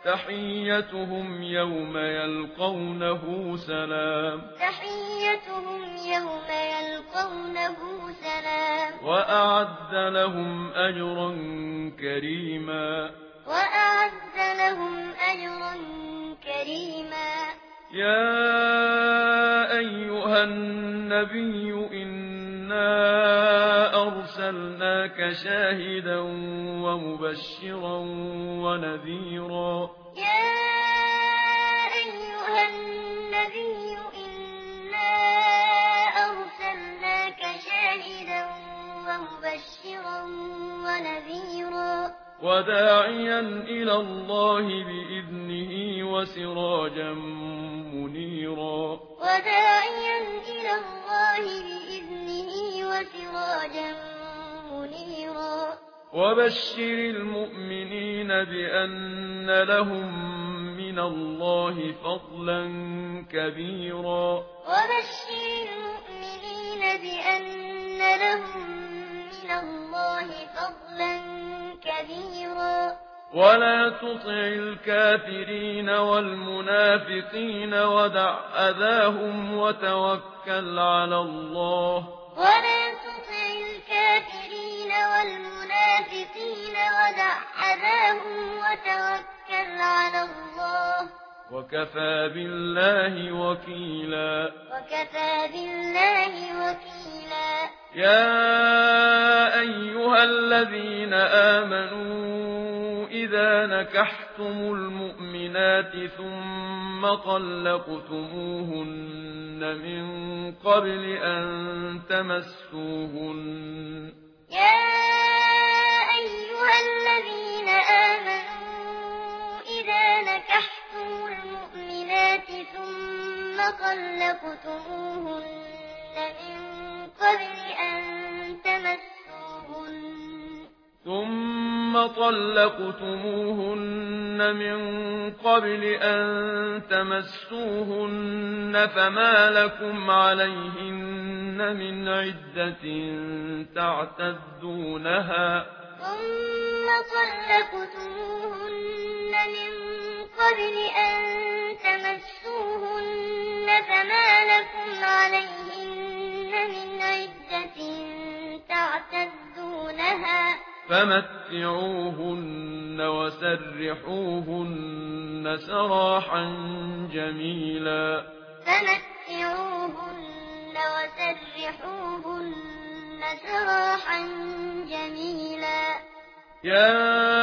تحيتهم يوم يلقونه سلام وأعد لهم أجرا كريما يا أيها النبي إنا أرسلناك شاهدا ومبشرا ونذيرا وداعيا إلى الله بإذنه وسراجا منيرا وبشر المؤمنين بأن لهم من الله فضلا كبيرا ولا تطع الكافرين والمنافقين ودع أذاهم وتوكل على الله وكفى بالله وكيلا يا أيها الذين آمنوا إذا نكحتم المؤمنات ثم طلقتموهن من قبل أن تمسوهن فما لكم عليهن من عدة تعتدونها فمتعوهن وسرحوهن سراحا جميلا يا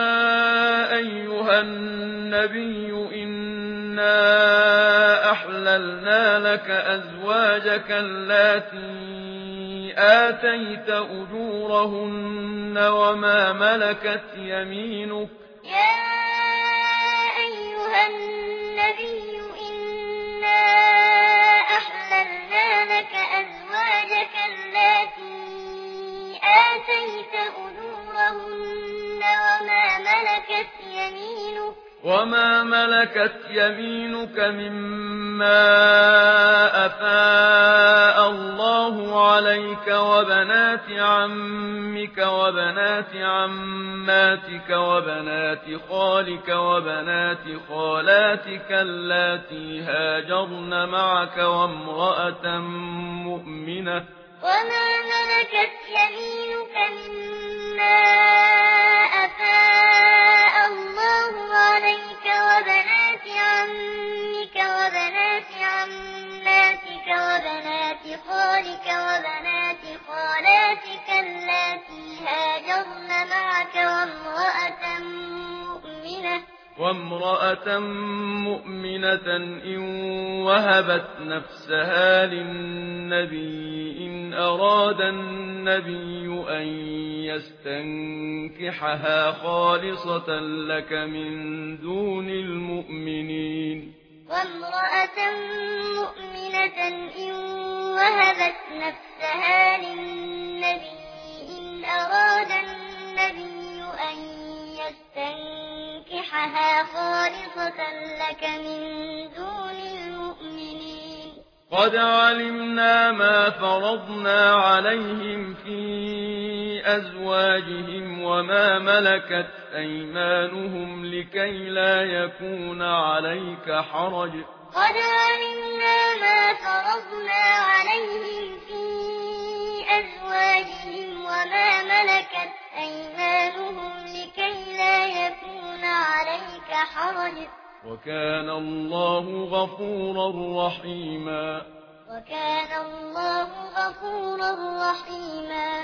أيها النبي إنا أحللنا لك أزواجك اللاتي آتيت أجورهن وما ملكت يمينك مما أفاء الله عليك وبنات عمك وبنات عماتك وبنات خالك وبنات خالاتك اللاتي هاجرن معك وامرأة مؤمنة وامرأة مؤمنة إن وهبت نفسها للنبي إن أراد النبي أن يستنكحها خالصة لك من دون المؤمنين وامرأة مؤمنة إن وهبت نفسها للنبي إن أراد النبي أن يستنكحها خالصة لك من دون المؤمنين قد علمنا ما فرضنا عليهم في أزواجهم وما ملكت أيمانهم لكي لا يكون عليك حرج قد علمنا ما فرضنا عليهم في أزواجهم وما ملكت أيمانهم لكي لا يكون عليك حرج وكان الله غفورا رحيما وكان الله غفورا رحيما